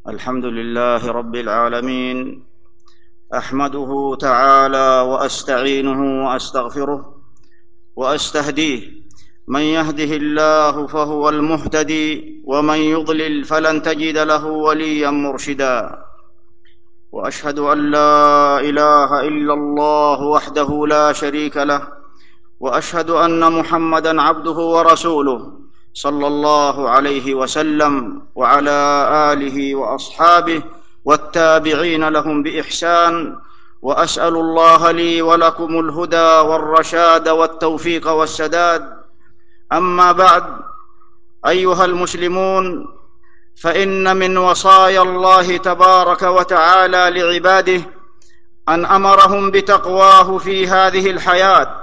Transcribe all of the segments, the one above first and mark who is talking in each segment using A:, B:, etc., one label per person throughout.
A: الحمد لله رب العالمين، احمده تعالى واستعينه واستغفره واستهديه. من يهده الله فهو المهتدي، ومن يضلل فلن تجد له وليا مرشدا. واشهد ان لا اله الا الله وحده لا شريك له، واشهد ان محمدا عبده ورسوله صلى الله عليه وسلم وعلى اله واصحابه والتابعين لهم باحسان. واسال الله لي ولكم الهدى والرشاد والتوفيق والسداد. اما بعد، ايها المسلمون، فان من وصايا الله تبارك وتعالى لعباده ان امرهم بتقواه في هذه الحياه،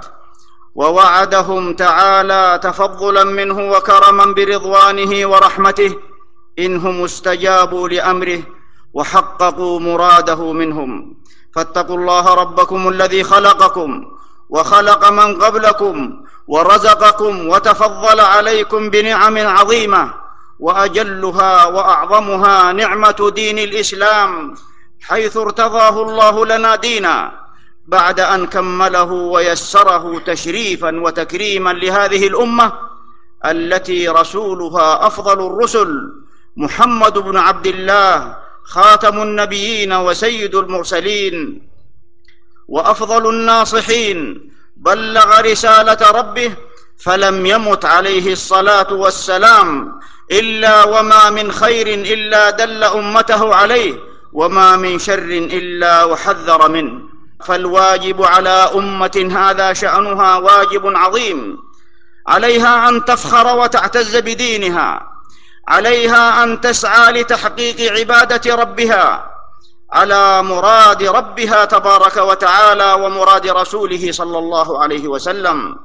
A: ووعدهم تعالى تفضلا منه وكرما برضوانه ورحمته انهم استجابوا لامره وحققوا مراده منهم. فاتقوا الله ربكم الذي خلقكم وخلق من قبلكم ورزقكم وتفضل عليكم بنعم عظيمه، واجلها واعظمها نعمه دين الاسلام، حيث ارتضاه الله لنا دينا بعد ان كمله ويسره تشريفا وتكريما لهذه الامه التي رسولها افضل الرسل محمد بن عبد الله، خاتم النبيين وسيد المرسلين وافضل الناصحين، بلغ رساله ربه فلم يمت عليه الصلاه والسلام الا وما من خير الا دل امته عليه، وما من شر الا وحذر منه. فالواجب على امه هذا شانها واجب عظيم، عليها ان تفخر وتعتز بدينها، عليها ان تسعى لتحقيق عباده ربها على مراد ربها تبارك وتعالى ومراد رسوله صلى الله عليه وسلم،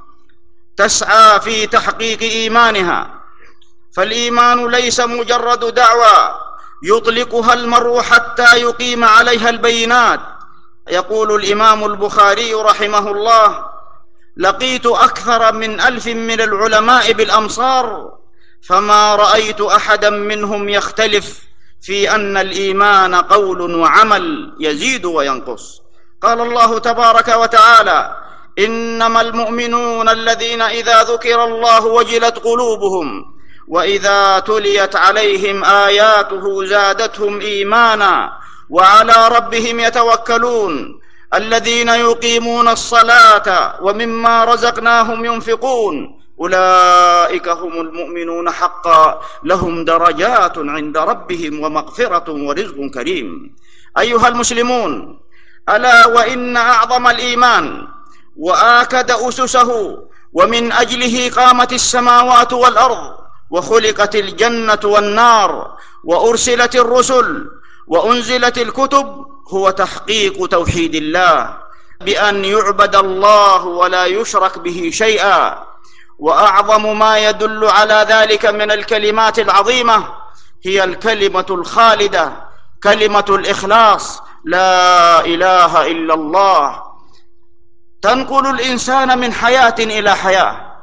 A: تسعى في تحقيق ايمانها. فالايمان ليس مجرد دعوى يطلقها المرء حتى يقيم عليها البينات. يقول الامام البخاري رحمه الله: لقيت اكثر من 1000 من العلماء بالامصار، فما رايت احدا منهم يختلف في ان الايمان قول وعمل يزيد وينقص. قال الله تبارك وتعالى: انما المؤمنون الذين اذا ذكر الله وجلت قلوبهم واذا تليت عليهم اياته زادتهم ايمانا وعلى ربهم يتوكلون الذين يقيمون الصلاه ومما رزقناهم ينفقون اولئك هم المؤمنون حقا لهم درجات عند ربهم ومغفره ورزق كريم. ايها المسلمون، الا وان اعظم الايمان واكد اسسه ومن اجله قامت السماوات والارض وخلقت الجنه والنار وارسلت الرسل وانزلت الكتب هو تحقيق توحيد الله بان يعبد الله ولا يشرك به شيئا. واعظم ما يدل على ذلك من الكلمات العظيمه هي الكلمه الخالده، كلمه الاخلاص، لا اله الا الله، تنقل الانسان من حياه الى حياه.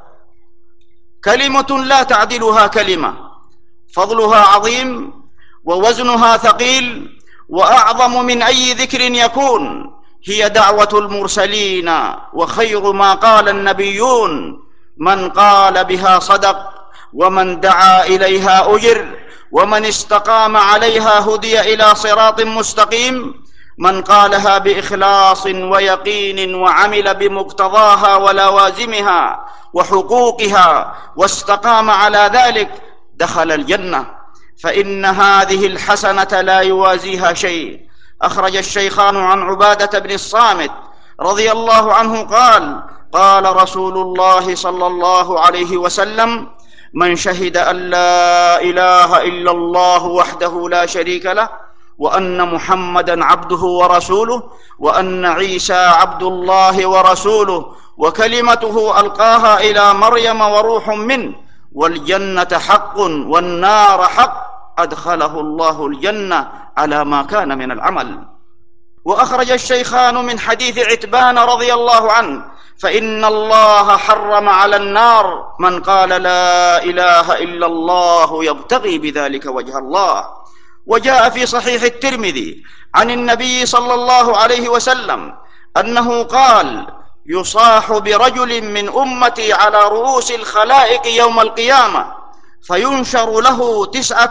A: كلمه لا تعدلها كلمه، فضلها عظيم ووزنها ثقيل واعظم من اي ذكر يكون. هي دعوه المرسلين، وخير ما قال النبيون: من قال بها صدق، ومن دعا اليها اجر، ومن استقام عليها هدي الى صراط مستقيم. من قالها باخلاص ويقين وعمل بمقتضاها ولوازمها وحقوقها واستقام على ذلك دخل الجنه، فان هذه الحسنه لا يوازيها شيء. اخرج الشيخان عن عباده بن الصامت رضي الله عنه قال: قال رسول الله صلى الله عليه وسلم: من شهد ان لا اله الا الله وحده لا شريك له، وان محمدا عبده ورسوله، وان عيسى عبد الله ورسوله، وكلمته القاها الى مريم وروح منه، والجنه حق والنار حق، ادخله الله الجنه على ما كان من العمل. واخرج الشيخان من حديث عتبان رضي الله عنه: فإن الله حرم على النار من قال لا إله إلا الله يبتغي بذلك وجه الله. وجاء في صحيح الترمذي عن النبي صلى الله عليه وسلم أنه قال: يصاح برجل من أمتي على رؤوس الخلائق يوم القيامة، فينشر له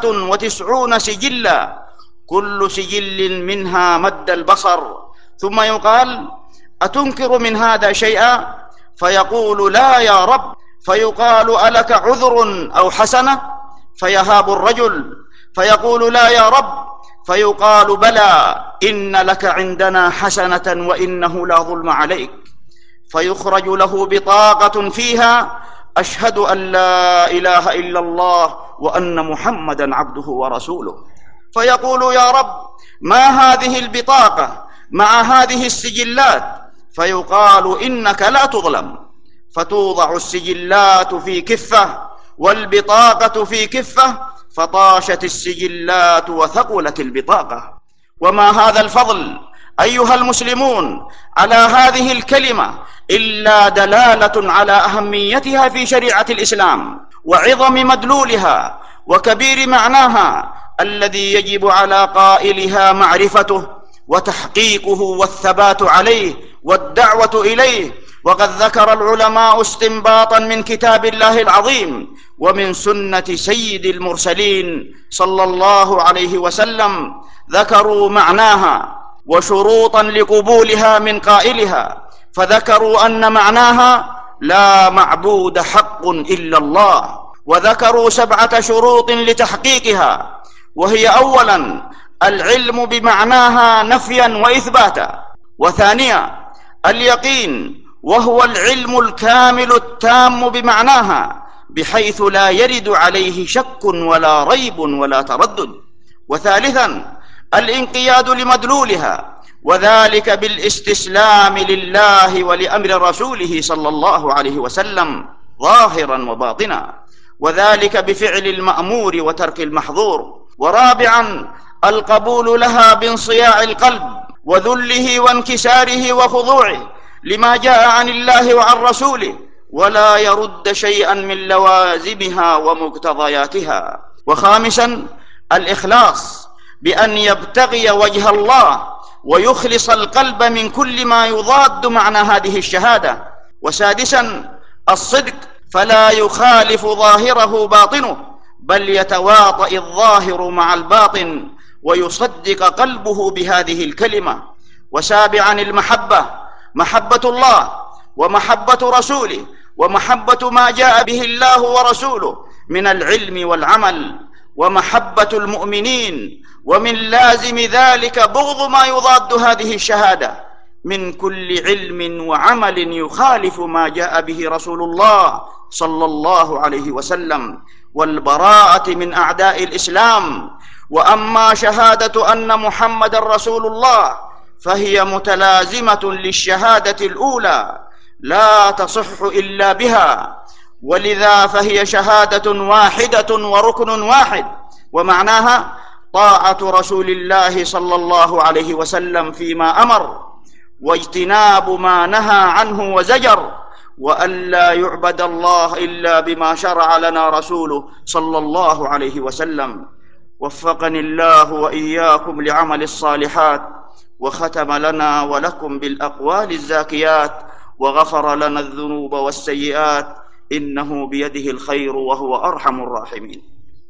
A: 99 سجلا، كل سجل منها مد البصر، ثم يقال: أتنكر من هذا شيئا؟ فيقول: لا يا رب. فيقال: ألك عذر أو حسنة؟ فيهاب الرجل فيقول: لا يا رب. فيقال: بلى، إن لك عندنا حسنة وإنه لا ظلم عليك. فيخرج له بطاقة فيها: أشهد أن لا إله إلا الله وأن محمدا عبده ورسوله. فيقول: يا رب، ما هذه البطاقة مع هذه السجلات؟ فيقال: إنك لا تظلم. فتوضع السجلات في كفة والبطاقة في كفة، فطاشت السجلات وثقلت البطاقة. وما هذا الفضل أيها المسلمون على هذه الكلمة إلا دلالة على أهميتها في شريعة الإسلام وعظم مدلولها وكبير معناها، الذي يجب على قائلها معرفته وتحقيقه والثبات عليه والدعوة إليه. وقد ذكر العلماء استنباطا من كتاب الله العظيم ومن سنة سيد المرسلين صلى الله عليه وسلم، ذكروا معناها وشروطا لقبولها من قائلها، فذكروا أن معناها: لا معبود حق إلا الله. وذكروا 7 شروط لتحقيقها، وهي: أولا، العلم بمعناها نفيا وإثباتا، وثانيا، اليقين، وهو العلم الكامل التام بمعناها بحيث لا يرد عليه شك ولا ريب ولا تردد، وثالثا، الانقياد لمدلولها، وذلك بالاستسلام لله ولأمر رسوله صلى الله عليه وسلم ظاهرا وباطنا، وذلك بفعل المأمور وترك المحظور، ورابعا، القبول لها بانصياع القلب وذله وانكساره وخضوعه لما جاء عن الله وعن رسوله، ولا يرد شيئا من لوازمها ومقتضياتها، وخامسا، الإخلاص بأن يبتغي وجه الله ويخلص القلب من كل ما يضاد معنى هذه الشهادة، وسادسا، الصدق، فلا يخالف ظاهره باطنه، بل يتواطأ الظاهر مع الباطن ويصدق قلبه بهذه الكلمة، وسابعا، المحبة، محبة الله ومحبة رسوله ومحبة ما جاء به الله ورسوله من العلم والعمل، ومحبة المؤمنين، ومن لازم ذلك بغض ما يضاد هذه الشهادة من كل علم وعمل يخالف ما جاء به رسول الله صلى الله عليه وسلم، والبراءة من أعداء الإسلام. وأما شهادة أن محمد رسول الله فهي متلازمة للشهادة الأولى لا تصح إلا بها، ولذا فهي شهادة واحدة وركن واحد، ومعناها طاعة رسول الله صلى الله عليه وسلم فيما أمر، واجتناب ما نهى عنه وزجر، وأن لا يعبد الله إلا بما شرع لنا رسوله صلى الله عليه وسلم. وفقني الله وإياكم لعمل الصالحات، وختم لنا ولكم بالأقوال الزاكيات، وغفر لنا الذنوب والسيئات، إنه بيده الخير وهو أرحم الراحمين.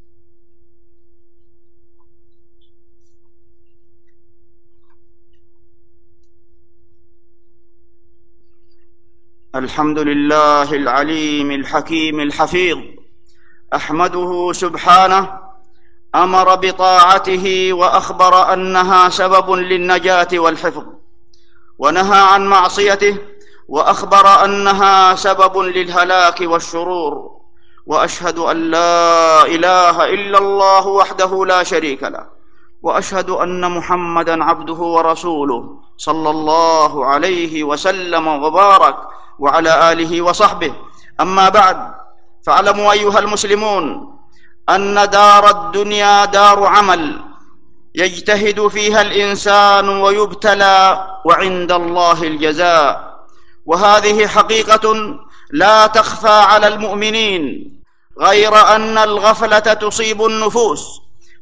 A: الحمد لله العليم الحكيم الحفيظ، أحمده سبحانه، أمر بطاعته وأخبر أنها سبب للنجاة والحفظ، ونهى عن معصيته وأخبر أنها سبب للهلاك والشرور. وأشهد أن لا إله إلا الله وحده لا شريك له، وأشهد أن محمدًا عبده ورسوله صلى الله عليه وسلم وبارك وعلى آله وصحبه. أما بعد، فاعلموا أيها المسلمون أن دار الدنيا دار عمل يجتهد فيها الإنسان ويبتلى، وعند الله الجزاء، وهذه حقيقة لا تخفى على المؤمنين، غير أن الغفلة تصيب النفوس،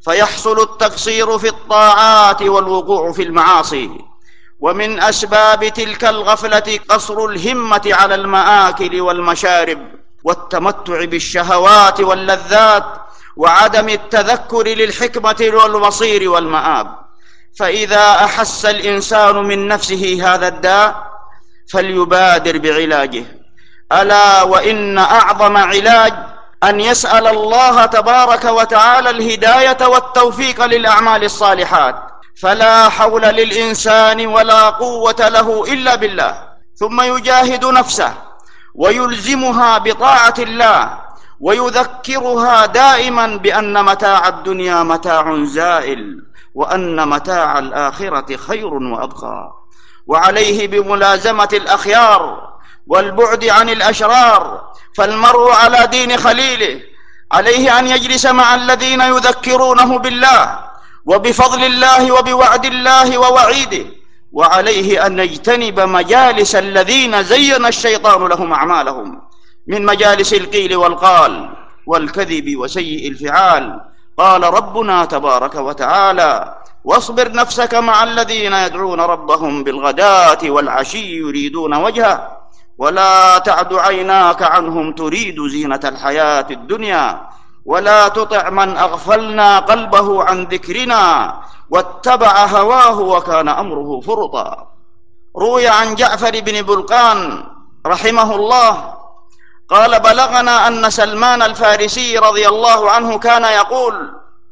A: فيحصل التقصير في الطاعات والوقوع في المعاصي. ومن أسباب تلك الغفلة قصر الهمة على المآكل والمشارب والتمتع بالشهوات واللذات، وعدم التذكر للحكمة والمصير والمآب. فإذا أحس الإنسان من نفسه هذا الداء فليبادر بعلاجه. ألا وإن أعظم علاج أن يسأل الله تبارك وتعالى الهداية والتوفيق للأعمال الصالحات، فلا حول للإنسان ولا قوة له إلا بالله. ثم يجاهد نفسه ويلزمها بطاعة الله، ويذكرها دائما بأن متاع الدنيا متاع زائل، وأن متاع الآخرة خير وأبقى. وعليه بملازمة الأخيار والبعد عن الأشرار، فالمرء على دين خليله. عليه أن يجلس مع الذين يذكرونه بالله وبفضل الله وبوعد الله ووعيده، وعليه أن يجتنب مجالس الذين زين الشيطان لهم أعمالهم من مجالس القيل والقال والكذب وسيء الفعال. قال ربنا تبارك وتعالى: واصبر نفسك مع الذين يدعون ربهم بالغداة والعشي يريدون وجهه ولا تعد عيناك عنهم تريد زينة الحياة الدنيا ولا تطع من أغفلنا قلبه عن ذكرنا واتبع هواه وكان أمره فرطا. روي عن جعفر بن بلقان رحمه الله قال: بلغنا أن سلمان الفارسي رضي الله عنه كان يقول: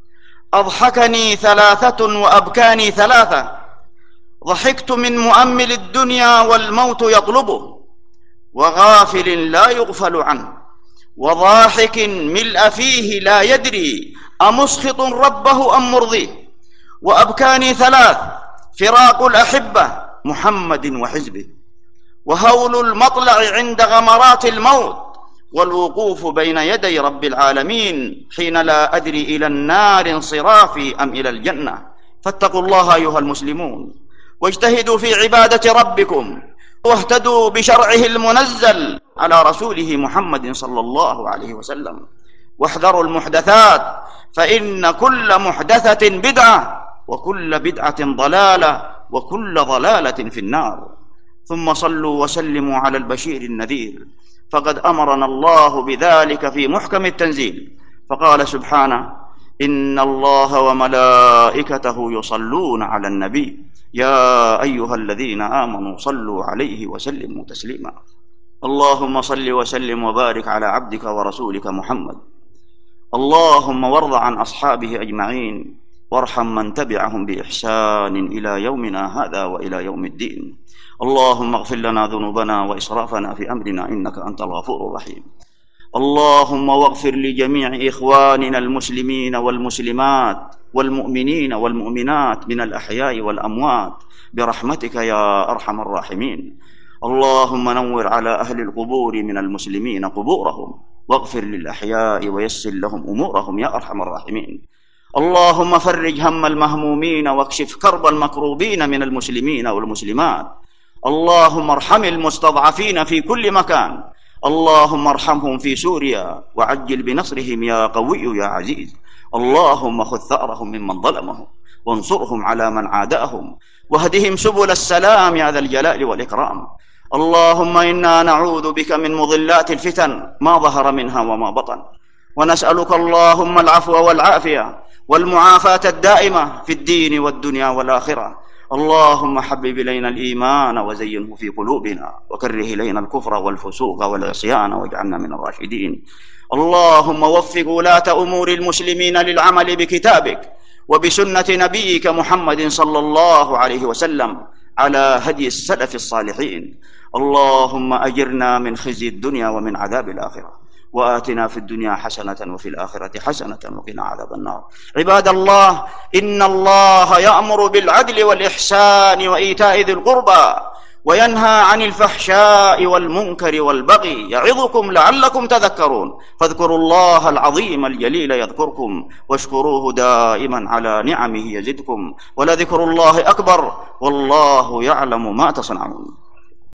A: أضحكني ثلاثة وأبكاني ثلاثة، ضحكت من مؤمل الدنيا والموت يطلبه، وغافل لا يغفل عنه، وضاحك ملء فيه لا يدري أمسخط ربه أم مرضيه. وأبكاني ثلاث: فراق الأحبة محمد وحزبه، وهول المطلع عند غمرات الموت، والوقوف بين يدي رب العالمين حين لا أدري إلى النار انصرافي أم إلى الجنة. فاتقوا الله أيها المسلمون، واجتهدوا في عبادة ربكم، واهتدوا بشرعه المنزل على رسوله محمد صلى الله عليه وسلم، واحذروا المحدثات، فإن كل محدثة بدعة، وكل بدعة ضلالة، وكل ضلالة في النار. ثم صلوا وسلموا على البشير النذير، فقد أمرنا الله بذلك في محكم التنزيل، فقال سبحانه: إن الله وملائكته يصلون على النبي يا أيها الذين آمنوا صلوا عليه وسلموا تسليما. اللهم صل وسلم وبارك على عبدك ورسولك محمد. اللهم وارض عن أصحابه أجمعين، وارحم من تبعهم بإحسان إلى يومنا هذا وإلى يوم الدين. اللهم اغفر لنا ذنوبنا وإسرافنا في أمرنا إنك أنت الغفور الرحيم. اللهم واغفر لجميع إخواننا المسلمين والمسلمات والمؤمنين والمؤمنات من الأحياء والأموات برحمتك يا أرحم الراحمين. اللهم نور على أهل القبور من المسلمين قبورهم، واغفر للأحياء ويسر لهم أمورهم يا أرحم الراحمين. اللهم فرج هم المهمومين واكشف كرب المكروبين من المسلمين والمسلمات. اللهم ارحم المستضعفين في كل مكان. اللهم ارحمهم في سوريا وعجل بنصرهم يا قوي يا عزيز. اللهم خذ ثأرهم ممن ظلمهم، وانصرهم على من عاداهم، واهدهم سبل السلام يا ذا الجلال والإكرام. اللهم إنا نعوذ بك من مضلات الفتن ما ظهر منها وما بطن، ونسألك اللهم العفو والعافية والمعافاة الدائمة في الدين والدنيا والآخرة. اللهم حبب إلينا الإيمان وزينه في قلوبنا، وكره إلينا الكفر والفسوق والعصيان واجعلنا من الراشدين. اللهم وفق ولاة أمور المسلمين للعمل بكتابك وبسنة نبيك محمد صلى الله عليه وسلم على هدي السلف الصالحين. اللهم أجرنا من خزي الدنيا ومن عذاب الآخرة، وآتنا في الدنيا حسنة وفي الآخرة حسنة وقنا عذاب النار. عباد الله، إن الله يأمر بالعدل والإحسان وإيتاء ذي القربى، وينهى عن الفحشاء والمنكر والبغي، يعظكم لعلكم تذكرون. فاذكروا الله العظيم الجليل يذكركم، واشكروه دائما على نعمه يزدكم، ولذكر الله أكبر، والله يعلم ما تصنعون.